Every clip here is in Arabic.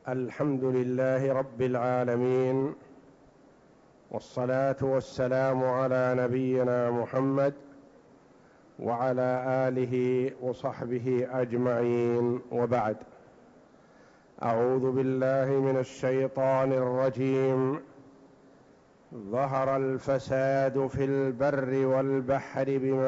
الحمد لله رب العالمين، والصلاة والسلام على نبينا محمد وعلى آله وصحبه أجمعين، وبعد. أعوذ بالله من الشيطان الرجيم. ظهر الفساد في البر والبحر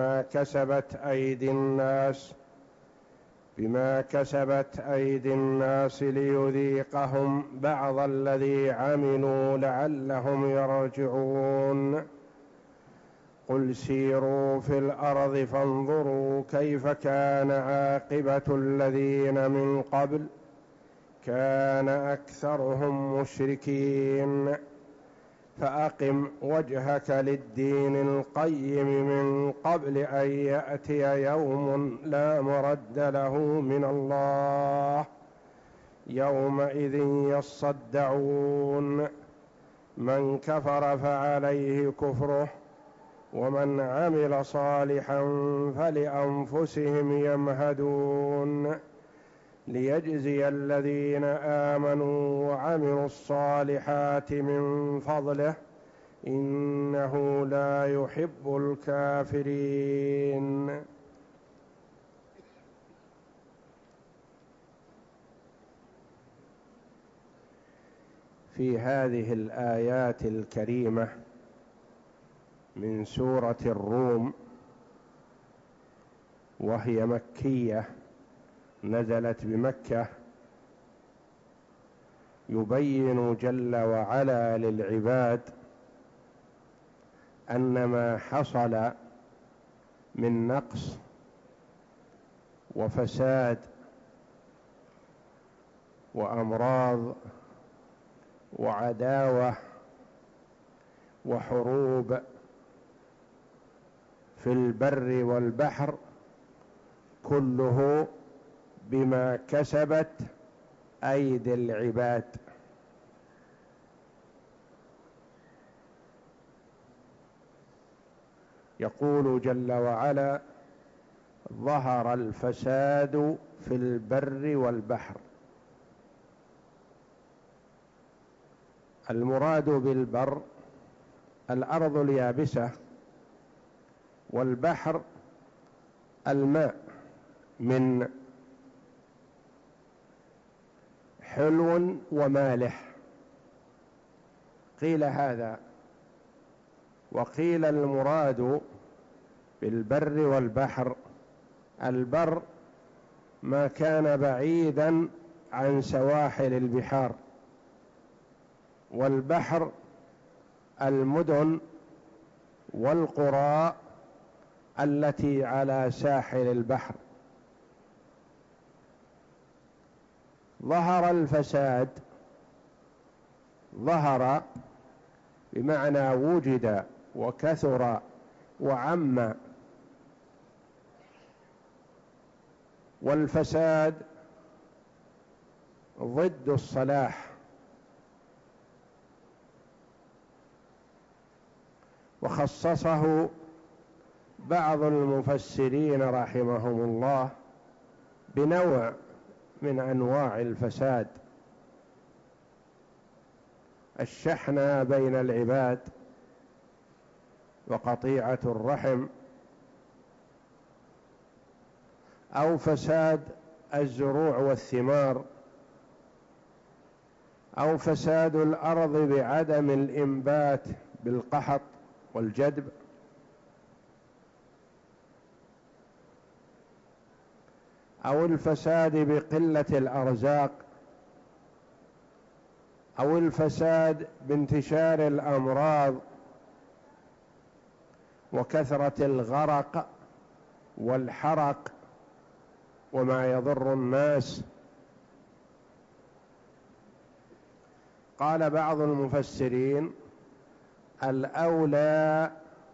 بما كسبت أيدي الناس ليذيقهم بعض الذي عملوا لعلهم يرجعون. قل سيروا في الأرض فانظروا كيف كان عاقبة الذين من قبل كان أكثرهم مشركين. فأقم وجهك للدين القيم من قبل أن يأتي يوم لا مرد له من الله يومئذ يصدعون. من كفر فعليه كفره ومن عمل صالحا فلأنفسهم يمهدون، ليجزي الذين آمنوا وعملوا الصالحات من فضله إنه لا يحب الكافرين. في هذه الآيات الكريمة من سورة الروم، وهي مكية نزلت بمكة، يبين جل وعلا للعباد أن ما حصل من نقص وفساد وأمراض وعداوة وحروب في البر والبحر كله بما كسبت أيدي العباد. يقول جل وعلا: ظهر الفساد في البر والبحر. المراد بالبر الأرض اليابسة، والبحر الماء من حلو ومالح. قيل هذا، وقيل المراد بالبر والبحر البر ما كان بعيدا عن سواحل البحار، والبحر المدن والقرى التي على ساحل البحر. ظهر الفساد، ظهر بمعنى وجد وكثر وعم، والفساد ضد الصلاح. وخصصه بعض المفسرين رحمهم الله بنوع من أنواع الفساد: الشحنة بين العباد، وقطيعة الرحم، أو فساد الزروع والثمار، أو فساد الأرض بعدم الإنبات بالقحط والجدب، أو الفساد بقلة الأرزاق، أو الفساد بانتشار الأمراض وكثرة الغرق والحرق وما يضر الناس. قال بعض المفسرين: الأولى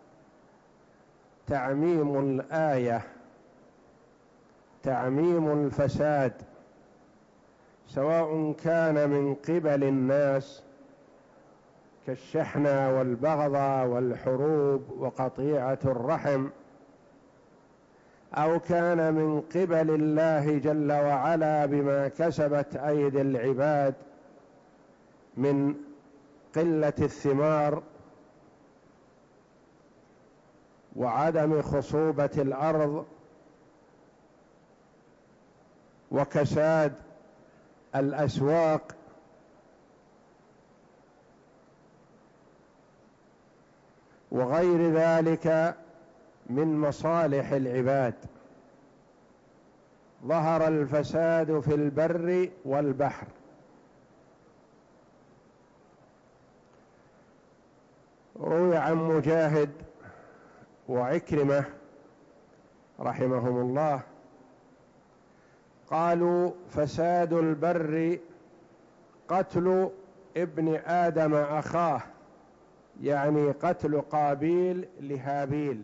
تعميم الآية، تعميم الفساد، سواء كان من قبل الناس كالشحنة والبغضة والحروب وقطيعة الرحم، أو كان من قبل الله جل وعلا بما كسبت أيدي العباد من قلة الثمار وعدم خصوبة الأرض وكساد الأسواق وغير ذلك من مصالح العباد. ظهر الفساد في البر والبحر. روي عن مجاهد وعكرمة رحمهم الله قالوا: فساد البر قتل ابن آدم أخاه، يعني قتل قابيل لهابيل.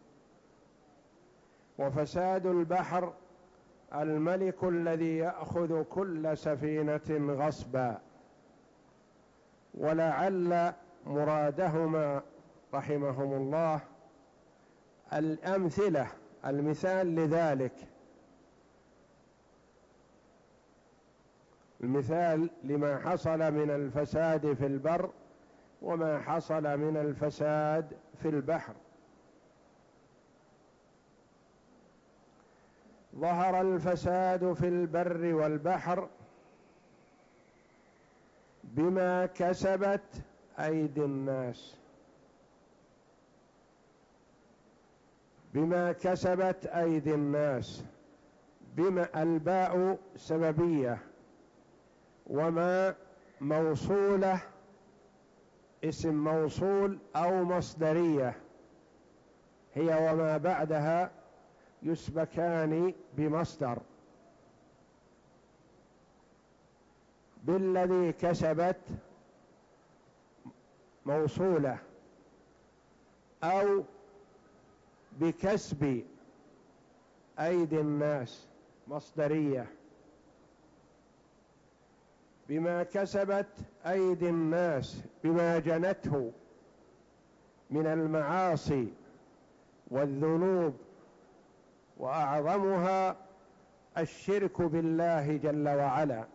وفساد البحر الملك الذي يأخذ كل سفينة غصبا. ولعل مرادهما رحمهم الله الأمثلة، المثال لذلك، المثال لما حصل من الفساد في البر وما حصل من الفساد في البحر. ظهر الفساد في البر والبحر بما كسبت أيدي الناس. بما كسبت أيدي الناس، بما الباء سببية، وما موصولة اسم موصول أو مصدرية، هي وما بعدها يسبكان بمصدر. بالذي كسبت موصولة، أو بكسب أيدي الناس مصدرية. بما كسبت أيدي الناس، بما جنته من المعاصي والذنوب، وأعظمها الشرك بالله جل وعلا.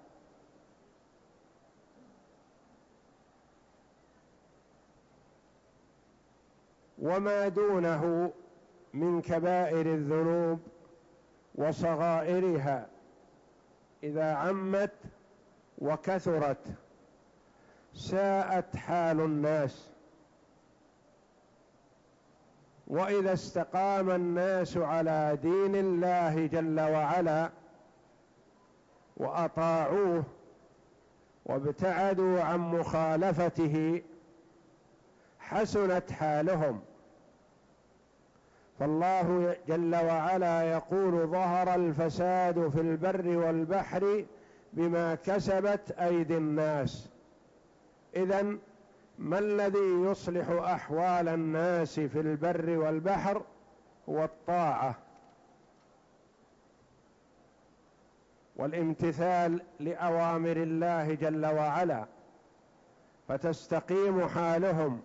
وما دونه من كبائر الذنوب وصغائرها إذا عمت وكثرت ساءت حال الناس. وإذا استقام الناس على دين الله جل وعلا وأطاعوه وابتعدوا عن مخالفته حسنت حالهم. فالله جل وعلا يقول: ظهر الفساد في البر والبحر بما كسبت أيدي الناس. إذن ما الذي يصلح أحوال الناس في البر والبحر؟ هو الطاعة والامتثال لأوامر الله جل وعلا، فتستقيم حالهم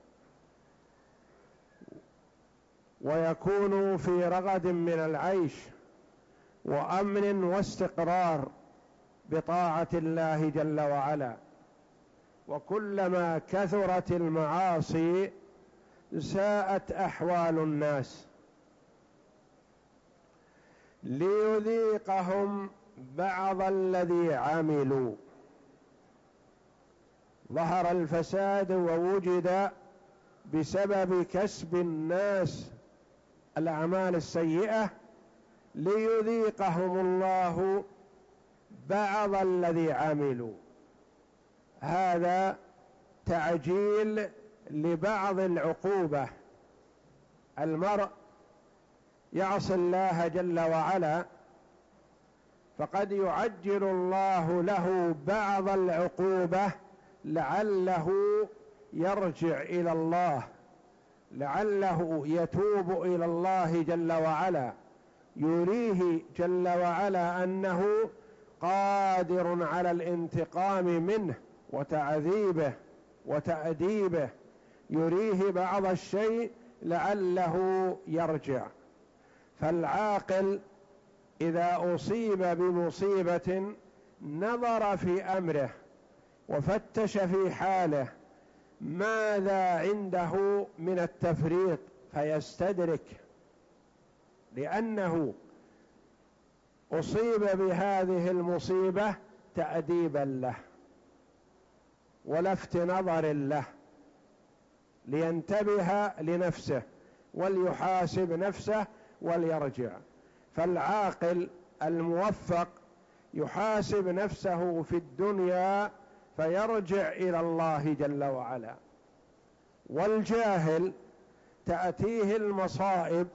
ويكونوا في رغد من العيش وأمن واستقرار بطاعة الله جل وعلا. وكلما كثرت المعاصي ساءت أحوال الناس. ليذيقهم بعض الذي عملوا. ظهر الفساد ووجد بسبب كسب الناس الأعمال السيئة، ليذيقهم الله بعض الذي عملوا. هذا تعجيل لبعض العقوبة. المرء يعصي الله جل وعلا، فقد يعجل الله له بعض العقوبة لعله يرجع إلى الله، لعله يتوب إلى الله جل وعلا. يريه جل وعلا أنه قادر على الانتقام منه وتعذيبه وتأديبه. يريه بعض الشيء لعله يرجع. فالعاقل إذا أصيب بمصيبة نظر في أمره، وفتش في حاله ماذا عنده من التفريط فيستدرك، لأنه أصيب بهذه المصيبة تأديبا له ولفت نظر له، لينتبه لنفسه وليحاسب نفسه وليرجع. فالعاقل الموفق يحاسب نفسه في الدنيا فيرجع إلى الله جل وعلا، والجاهل تأتيه المصائب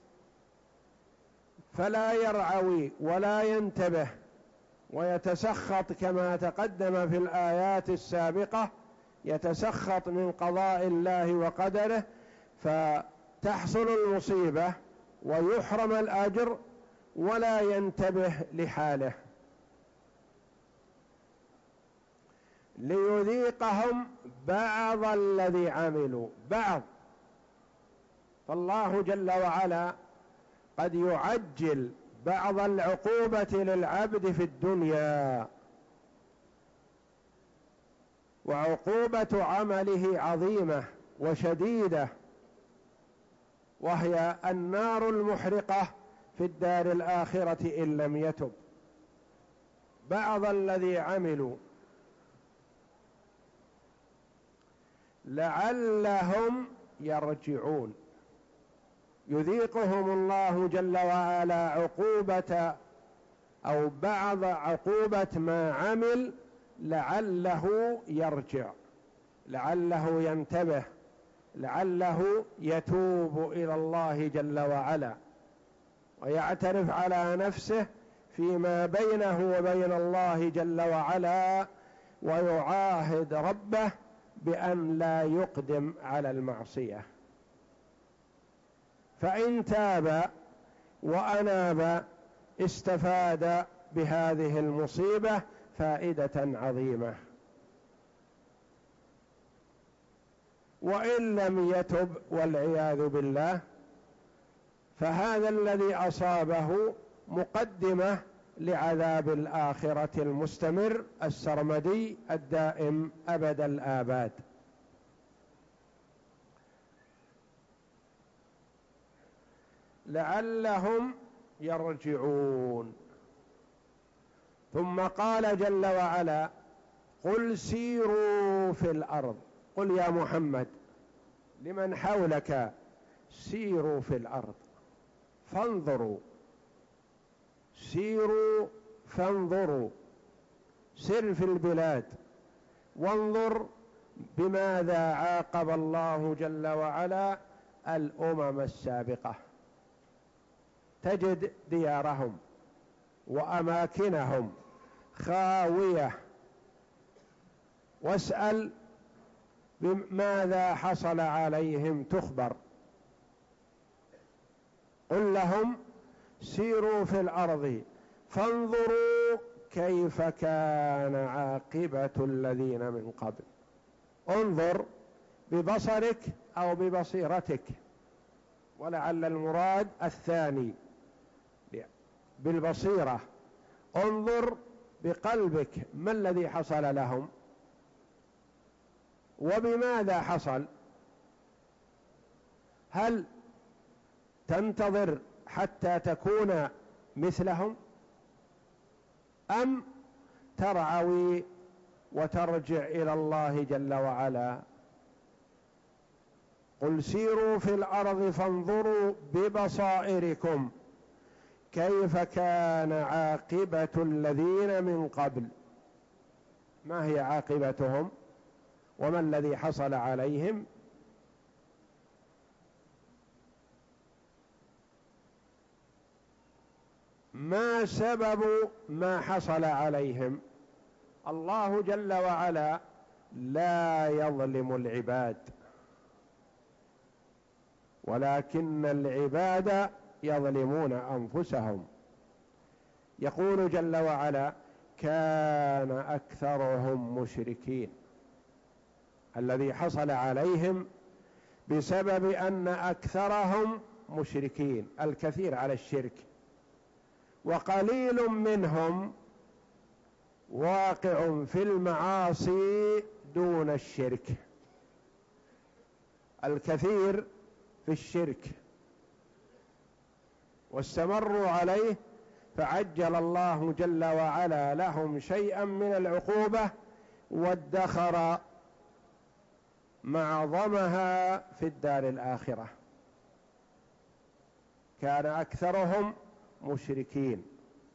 فلا يرعوي ولا ينتبه ويتسخط كما تقدم في الآيات السابقة، يتسخط من قضاء الله وقدره فتحصل المصيبة ويحرم الأجر ولا ينتبه لحاله. ليذيقهم بعض الذي عملوا، بعض، فالله جل وعلا قد يعجل بعض العقوبة للعبد في الدنيا، وعقوبة عمله عظيمة وشديدة، وهي النار المحرقة في الدار الآخرة إن لم يتب. بعض الذي عملوا لعلهم يرجعون، يذيقهم الله جل وعلا عقوبة أو بعض عقوبة ما عمل لعله يرجع، لعله ينتبه، لعله يتوب إلى الله جل وعلا ويعترف على نفسه فيما بينه وبين الله جل وعلا، ويعاهد ربه بأن لا يقدم على المعصية. فإن تاب وأناب استفاد بهذه المصيبة فائدة عظيمة، وإن لم يتب والعياذ بالله فهذا الذي أصابه مقدمة لعذاب الآخرة المستمر السرمدي الدائم أبد الآباد. لعلهم يرجعون. ثم قال جل وعلا: قل سيروا في الأرض. قل يا محمد لمن حولك: سيروا في الأرض فانظروا. سيروا فانظروا، سر في البلاد وانظر بماذا عاقب الله جل وعلا الأمم السابقة. تجد ديارهم وأماكنهم خاوية، واسأل بماذا حصل عليهم تخبر. قل لهم: سيروا في الأرض فانظروا كيف كان عاقبة الذين من قبل. انظر ببصرك أو ببصيرتك، ولعل المراد الثاني بالبصيرة. انظر بقلبك ما الذي حصل لهم وبماذا حصل. هل تنتظر حتى تكون مثلهم أم ترعوي وترجع إلى الله جل وعلا؟ قل سيروا في الأرض فانظروا ببصائركم كيف كان عاقبة الذين من قبل. ما هي عاقبتهم وما الذي حصل عليهم؟ ما سبب ما حصل عليهم؟ الله جل وعلا لا يظلم العباد، ولكن العباد يظلمون أنفسهم. يقول جل وعلا: كان أكثرهم مشركين. الذي حصل عليهم بسبب أن أكثرهم مشركين، الكثير على الشرك، واقع في المعاصي دون الشرك، الكثير في الشرك واستمروا عليه، فعجل الله جل وعلا لهم شيئا من العقوبة وادخر معظمها في الدار الآخرة. كان أكثرهم مشركين،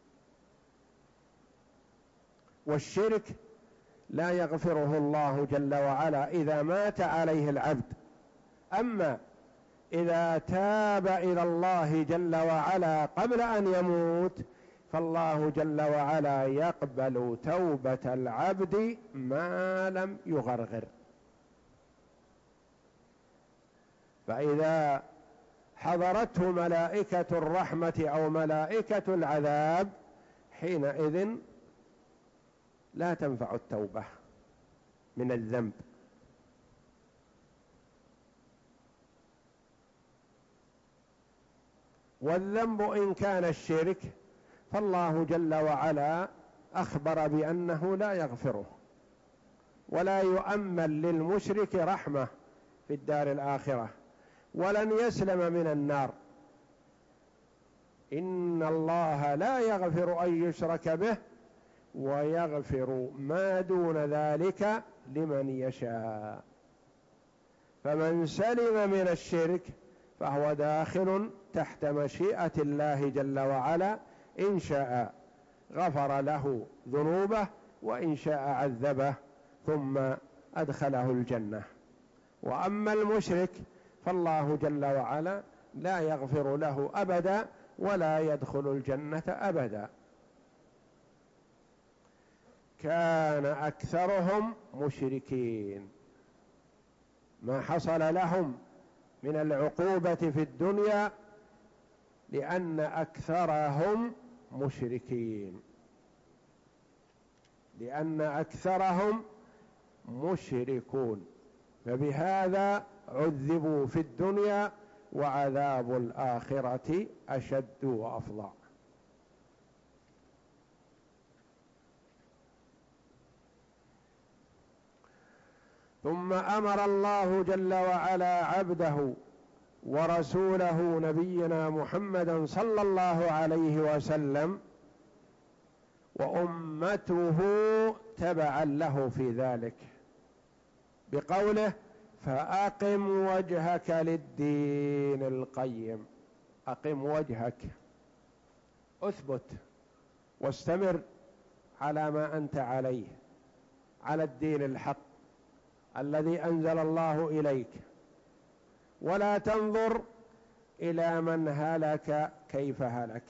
والشرك لا يغفره الله جل وعلا إذا مات عليه العبد، أما إذا تاب إلى الله جل وعلا قبل أن يموت فالله جل وعلا يقبل توبة العبد ما لم يغرغر. فإذا حضرته ملائكة الرحمة أو ملائكة العذاب حينئذ لا تنفع التوبة من الذنب. والذنب إن كان الشرك فالله جل وعلا أخبر بأنه لا يغفره، ولا يؤمل للمشرك رحمة في الدار الآخرة، ولن يسلم من النار. إن الله لا يغفر أن يشرك به ويغفر ما دون ذلك لمن يشاء. فمن سلم من الشرك فهو داخل تحت مشيئة الله جل وعلا، إن شاء غفر له ذنوبه وإن شاء عذبه ثم أدخله الجنة. وأما المشرك فالله جل وعلا لا يغفر له أبدا ولا يدخل الجنة أبدا. كان أكثرهم مشركين، ما حصل لهم من العقوبة في الدنيا لأن أكثرهم مشركين، لأن أكثرهم مشركون، فبهذا عذبوا في الدنيا وعذاب الآخرة أشد وأفظع. ثم أمر الله جل وعلا عبده ورسوله نبينا محمدا صلى الله عليه وسلم وأمته تبعا له في ذلك بقوله: فأقم وجهك للدين القيم. أقم وجهك، أثبت واستمر على ما أنت عليه، على الدين الحق الذي أنزل الله إليك، ولا تنظر إلى من هلك كيف هلك.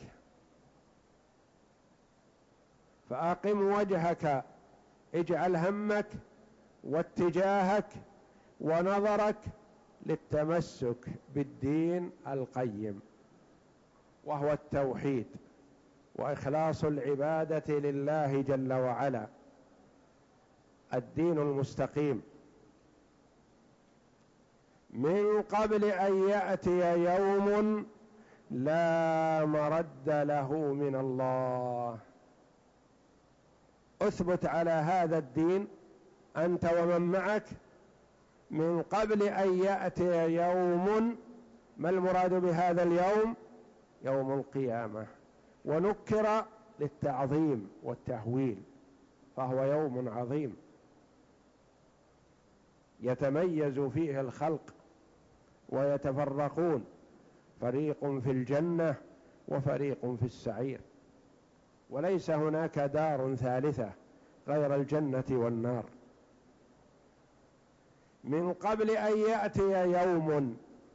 فأقم وجهك، اجعل همك واتجاهك ونظرك للتمسك بالدين القيم، وهو التوحيد وإخلاص العبادة لله جل وعلا، الدين المستقيم، من قبل أن يأتي يوم لا مرد له من الله. اثبت على هذا الدين أنت ومن معك من قبل أن يأتي يوم. ما المراد بهذا اليوم؟ يوم القيامة، ونكر للتعظيم والتهويل، فهو يوم عظيم يتميز فيه الخلق ويتفرقون، فريق في الجنة وفريق في السعير، وليس هناك دار ثالثة غير الجنة والنار. من قبل أن يأتي يوم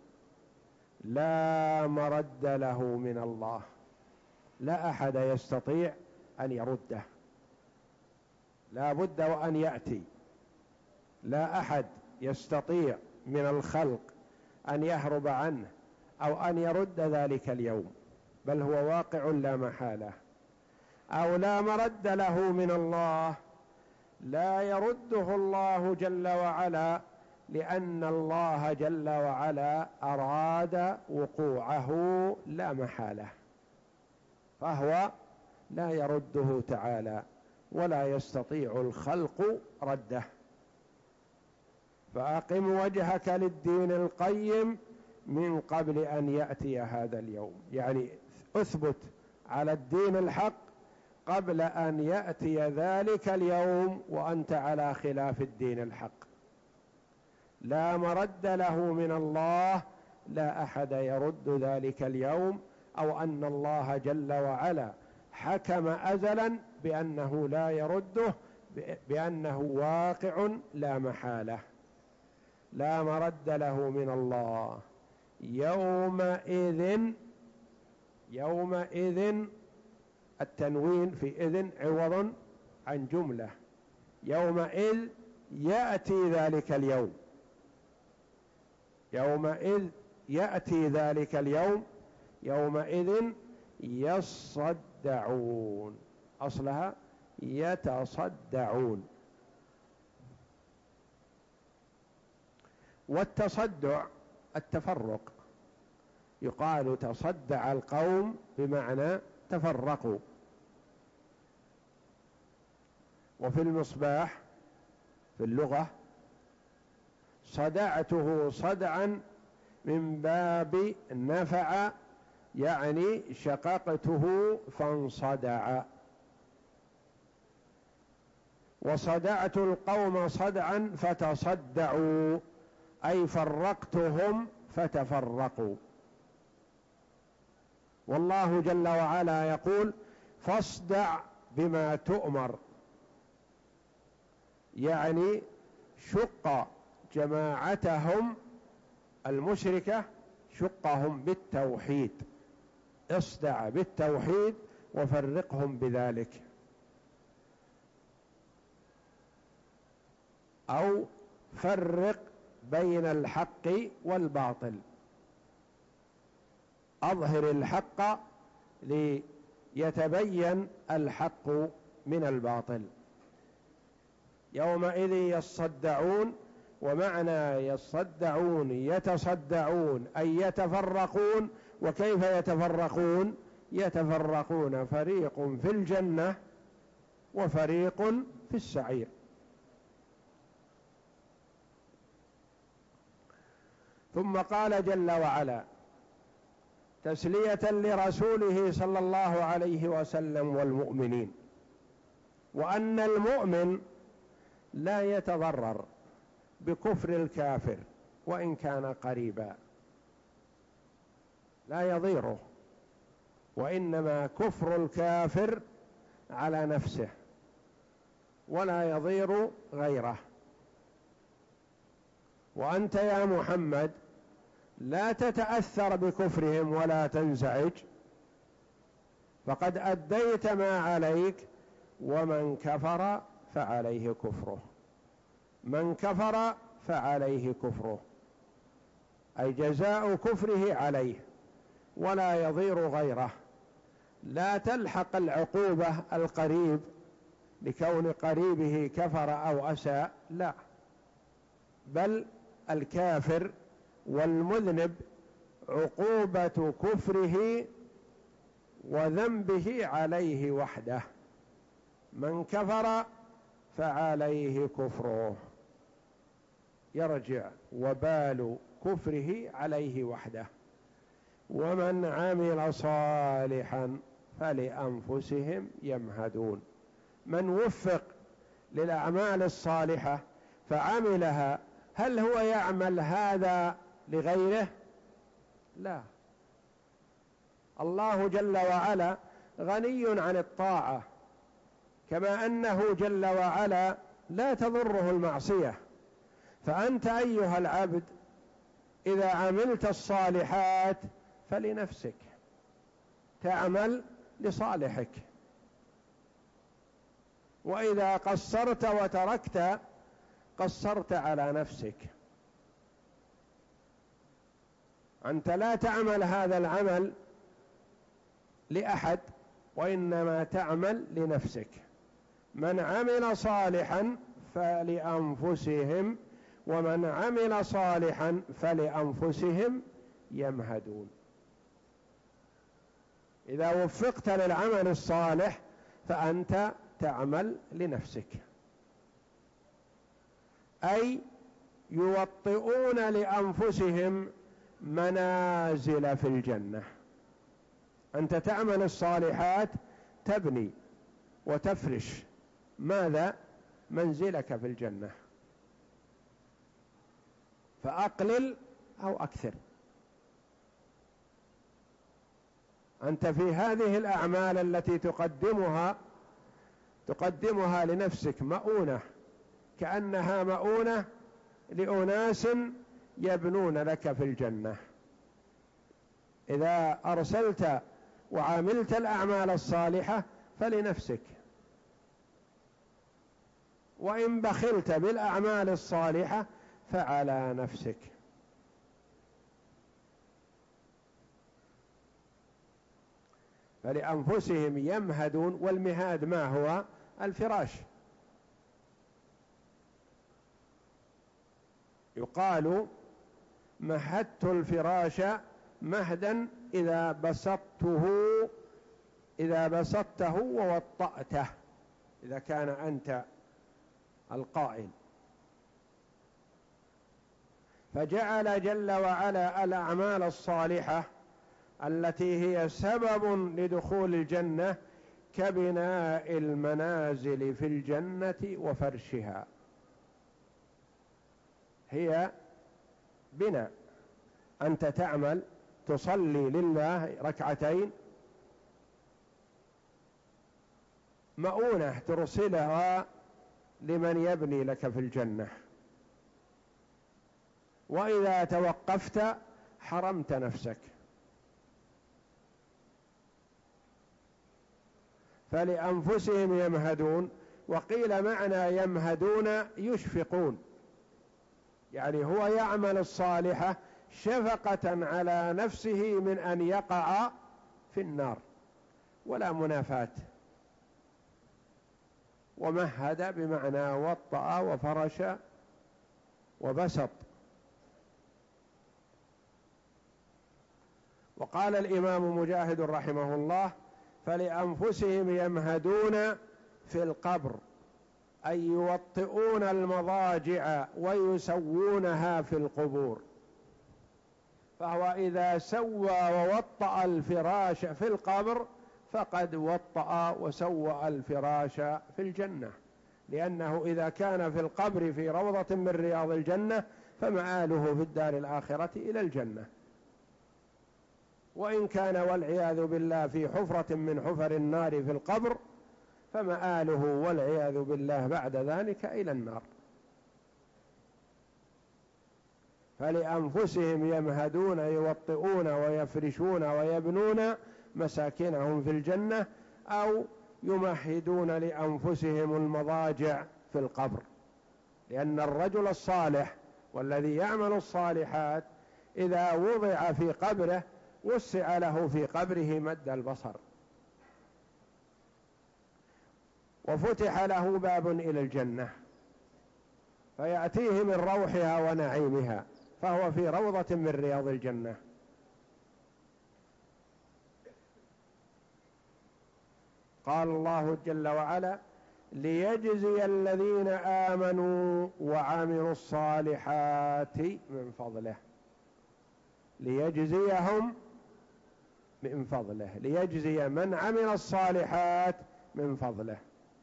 لا مرد له من الله، لا أحد يستطيع أن يرده، لا بد وأن يأتي، لا أحد يستطيع من الخلق أن يهرب عنه أو أن يرد ذلك اليوم، بل هو واقع لا محالة. أو لا مرد له من الله، لا يرده الله جل وعلا، لأن الله جل وعلا أراد وقوعه لا محالة، فهو لا يرده تعالى ولا يستطيع الخلق رده. فأقم وجهك للدين القيم من قبل أن يأتي هذا اليوم، يعني اثبت على الدين الحق قبل أن يأتي ذلك اليوم وأنت على خلاف الدين الحق. لا مرد له من الله، لا أحد يرد ذلك اليوم، أو أن الله جل وعلا حكم أزلا بأنه لا يرده، بأنه واقع لا محالة. لا مرد له من الله. يومئذ التنوين في إذن عوض عن جملة، يومئذ يأتي ذلك اليوم، يومئذ يأتي ذلك اليوم، يومئذ يصدعون، أصلها يتصدعون. والتصدع التفرق، يقال تصدع القوم بمعنى تفرقوا. وفي المصباح في اللغة صدعته صدعا من باب نفع، يعني شققته فانصدع. وصدعت القوم صدعا فتصدعوا، أي فرقتهم فتفرقوا. والله جل وعلا يقول فاصدع بما تؤمر، يعني شق جماعتهم المشركة، شقهم بالتوحيد، اصدع بالتوحيد وفرقهم بذلك، أو فرق بين الحق والباطل، أظهر الحق ليتبين الحق من الباطل. يومئذ يصدعون، ومعنى يصدعون يتصدعون أي يتفرقون. وكيف يتفرقون؟ يتفرقون فريق في الجنة وفريق في السعير. ثم قال جل وعلا تسلية لرسوله صلى الله عليه وسلم والمؤمنين، وأن المؤمن لا يتضرر بكفر الكافر وإن كان قريبا، لا يضيره، وإنما كفر الكافر على نفسه ولا يضير غيره. وأنت يا محمد لا تتأثر بكفرهم ولا تنزعج، فقد أديت ما عليك، ومن كفر فعليه كفره، من كفر فعليه كفره، أي جزاء كفره عليه ولا يضير غيره. لا تلحق العقوبة القريب لكون قريبه كفر أو أساء، لا، بل الكافر والمذنب عقوبة كفره وذنبه عليه وحده، من كفر فعليه كفره، يرجع وبال كفره عليه وحده. ومن عمل صالحا فلأنفسهم يمهدون. من وفق للأعمال الصالحة فعملها، هل هو يعمل هذا لغيره؟ لا، الله جل وعلا غني عن الطاعة، كما أنه جل وعلا لا تضره المعصية. فأنت أيها العبد إذا عملت الصالحات فلنفسك، تعمل لصالحك، وإذا قصرت وتركت قصرت على نفسك. أنت لا تعمل هذا العمل لأحد، وإنما تعمل لنفسك. من عمل صالحا فلأنفسهم، ومن عمل صالحا فلأنفسهم يمهدون. إذا وفقت للعمل الصالح فأنت تعمل لنفسك، أي يوطئون لأنفسهم منازل في الجنة. أنت تعمل الصالحات تبني وتفرش ماذا؟ منزلك في الجنة، فأقلل أو أكثر. أنت في هذه الأعمال التي تقدمها لنفسك مؤونة، كأنها مؤونة لأناس يبنون لك في الجنة. إذا أرسلت وعملت الأعمال الصالحة فلنفسك، وإن بخلت بالأعمال الصالحة فعلى نفسك. فلأنفسهم يمهدون، والمهاد ما هو؟ الفراش. يقال مهدت الفراش مهدا إذا بسطته ووطأته، إذا كان أنت القائل. فجعل جل وعلا الأعمال الصالحة التي هي سبب لدخول الجنة كبناء المنازل في الجنة وفرشها، هي بناء. أنت تعمل، تصلي لله ركعتين، مؤونة ترسلها لمن يبني لك في الجنة، وإذا توقفت حرمت نفسك. فلأنفسهم يمهدون، وقيل معنى يمهدون يشفقون، يعني هو يعمل الصالحة شفقة على نفسه من أن يقع في النار، ولا منافاة. ومهد بمعنى وطأ وفرش وبسط. وقال الإمام مجاهد رحمه الله: فلأنفسهم يمهدون في القبر، أي يوطئون المضاجع ويسوونها في القبور. فهو إذا سوى ووطأ الفراش في القبر فقد وطأ وسوى الفراش في الجنة، لأنه إذا كان في القبر في روضة من رياض الجنة فمآله في الدار الآخرة إلى الجنة. وإن كان والعياذ بالله في حفرة من حفر النار في القبر فمآله والعياذ بالله بعد ذلك إلى النار. فلأنفسهم يمهدون، يوطئون ويفرشون ويبنون مساكنهم في الجنة، أو يمهدون لأنفسهم المضاجع في القبر، لأن الرجل الصالح والذي يعمل الصالحات إذا وضع في قبره وسع له في قبره مد البصر، وفتح له باب إلى الجنة فيأتيه من روحها ونعيمها، فهو في روضة من رياض الجنة. قال الله جل وعلا: ليجزي الذين آمنوا وعملوا الصالحات من فضله. ليجزيهم من فضله، ليجزي من عمل الصالحات من فضله.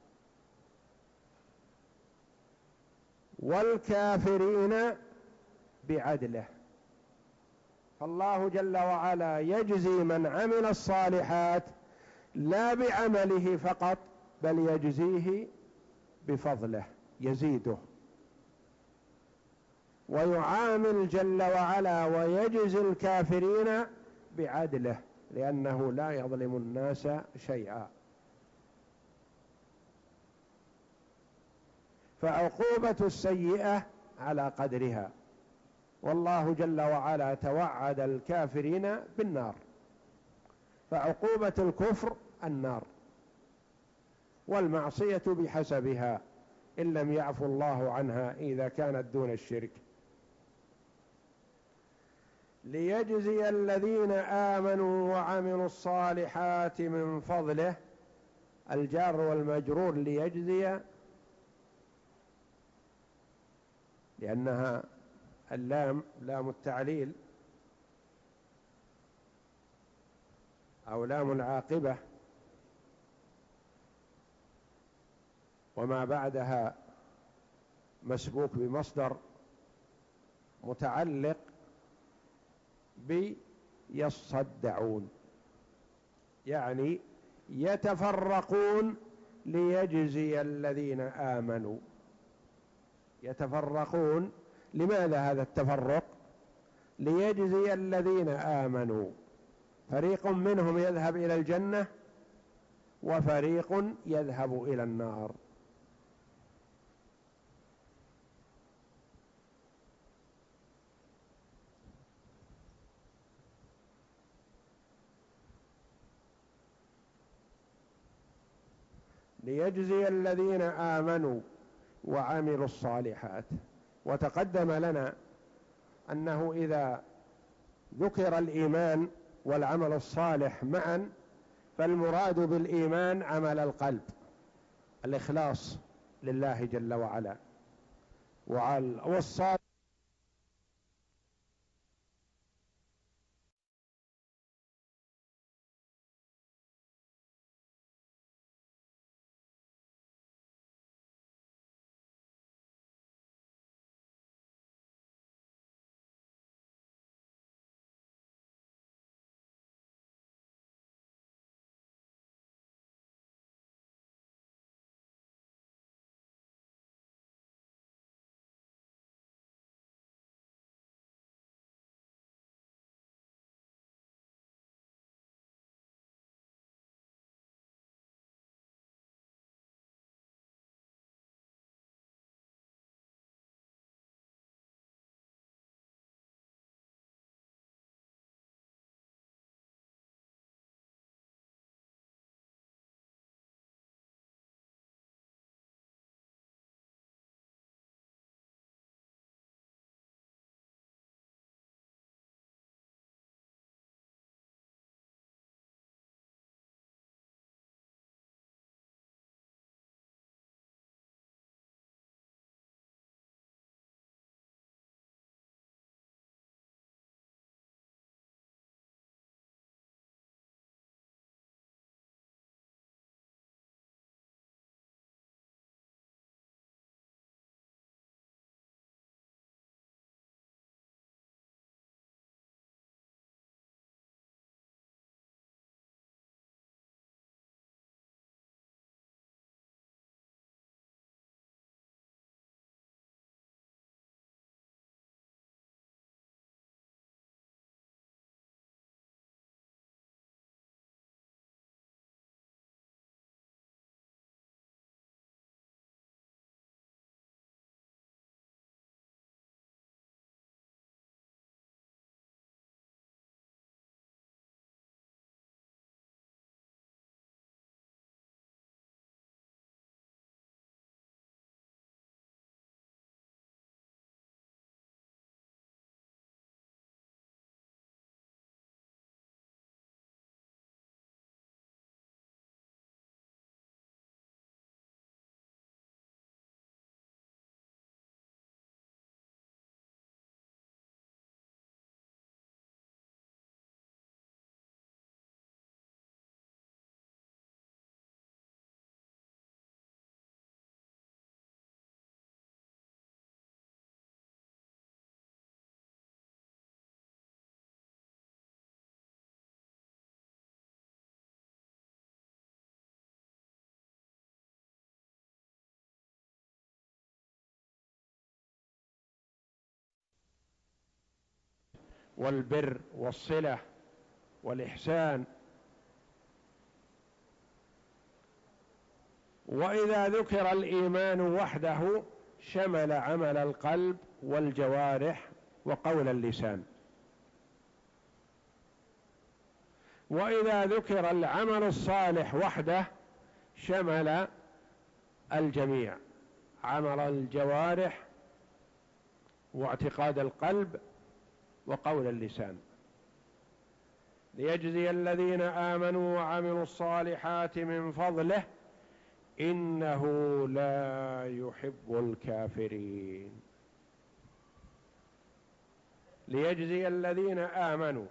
والكافرين بعدله. فالله جل وعلا يجزي من عمل الصالحات لا بعمله فقط، بل يجزيه بفضله، يزيده. ويعامل جل وعلا ويجزي الكافرين بعدله، لأنه لا يظلم الناس شيئا. فعقوبة السيئة على قدرها، والله جل وعلا توعد الكافرين بالنار، فعقوبة الكفر النار، والمعصية بحسبها إن لم يعفو الله عنها إذا كانت دون الشرك. ليجزي الذين آمنوا وعملوا الصالحات من فضله، الجار والمجرور ليجزي، لأنها اللام لام التعليل أو لام العاقبة، وما بعدها مسبوق بمصدر متعلق بيصدعون، يعني يتفرقون ليجزي الذين آمنوا. يتفرقون، لماذا هذا التفرق؟ ليجزي الذين آمنوا، فريق منهم يذهب إلى الجنة وفريق يذهب إلى النار. ليجزي الذين آمنوا وعملوا الصالحات. وتقدم لنا أنه إذا ذكر الإيمان والعمل الصالح معا فالمراد بالإيمان عمل القلب، الإخلاص لله جل وعلا، والصالح والبر والصلة والإحسان. وإذا ذكر الإيمان وحده شمل عمل القلب والجوارح وقول اللسان. وإذا ذكر العمل الصالح وحده شمل الجميع، عمل الجوارح واعتقاد القلب وقول اللسان. ليجزي الذين آمنوا وعملوا الصالحات من فضله إنه لا يحب الكافرين، ليجزي الذين آمنوا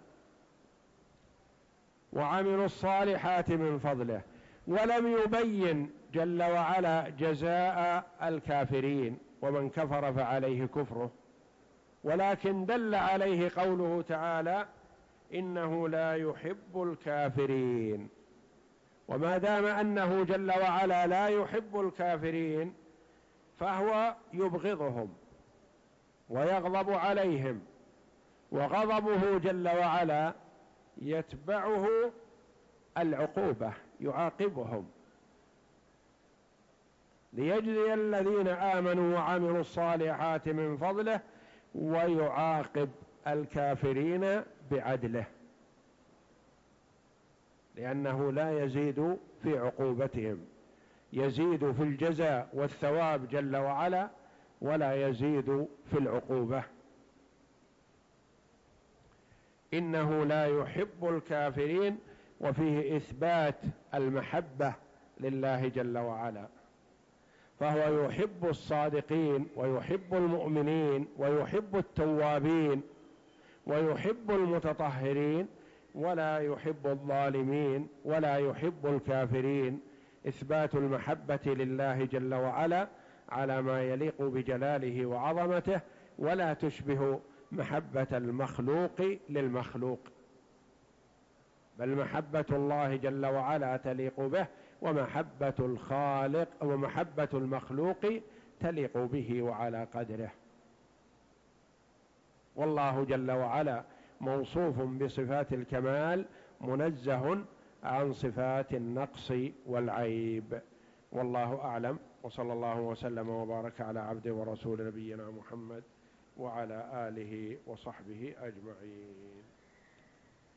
وعملوا الصالحات من فضله. ولم يبين جل وعلا جزاء الكافرين ومن كفر فعليه كفره، ولكن دل عليه قوله تعالى: إنه لا يحب الكافرين. وما دام أنه جل وعلا لا يحب الكافرين فهو يبغضهم ويغضب عليهم، وغضبه جل وعلا يتبعه العقوبة، يعاقبهم، ليجزي الذين آمنوا وعملوا الصالحات من فضله ويعاقب الكافرين بعدله، لأنه لا يزيد في عقوبتهم، يزيد في الجزاء والثواب جل وعلا ولا يزيد في العقوبة. إنه لا يحب الكافرين، وفيه إثبات المحبة لله جل وعلا، فهو يحب الصادقين ويحب المؤمنين ويحب التوابين ويحب المتطهرين، ولا يحب الظالمين ولا يحب الكافرين. إثبات المحبة لله جل وعلا على ما يليق بجلاله وعظمته، ولا تشبه محبة المخلوق للمخلوق، بل محبة الله جل وعلا تليق به، ومحبة الخالق ومحبة المخلوق تليق به وعلى قدره. والله جل وعلا موصوف بصفات الكمال، منزه عن صفات النقص والعيب. والله أعلم، وصلى الله وسلم وبارك على عبده ورسول نبينا محمد وعلى آله وصحبه أجمعين.